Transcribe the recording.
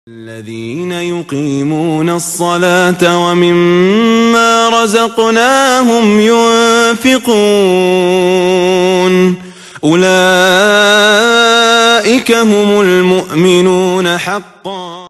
الذين يقيمون الصلاة ومما رزقناهم ينفقون أولئك هم المؤمنون حقا.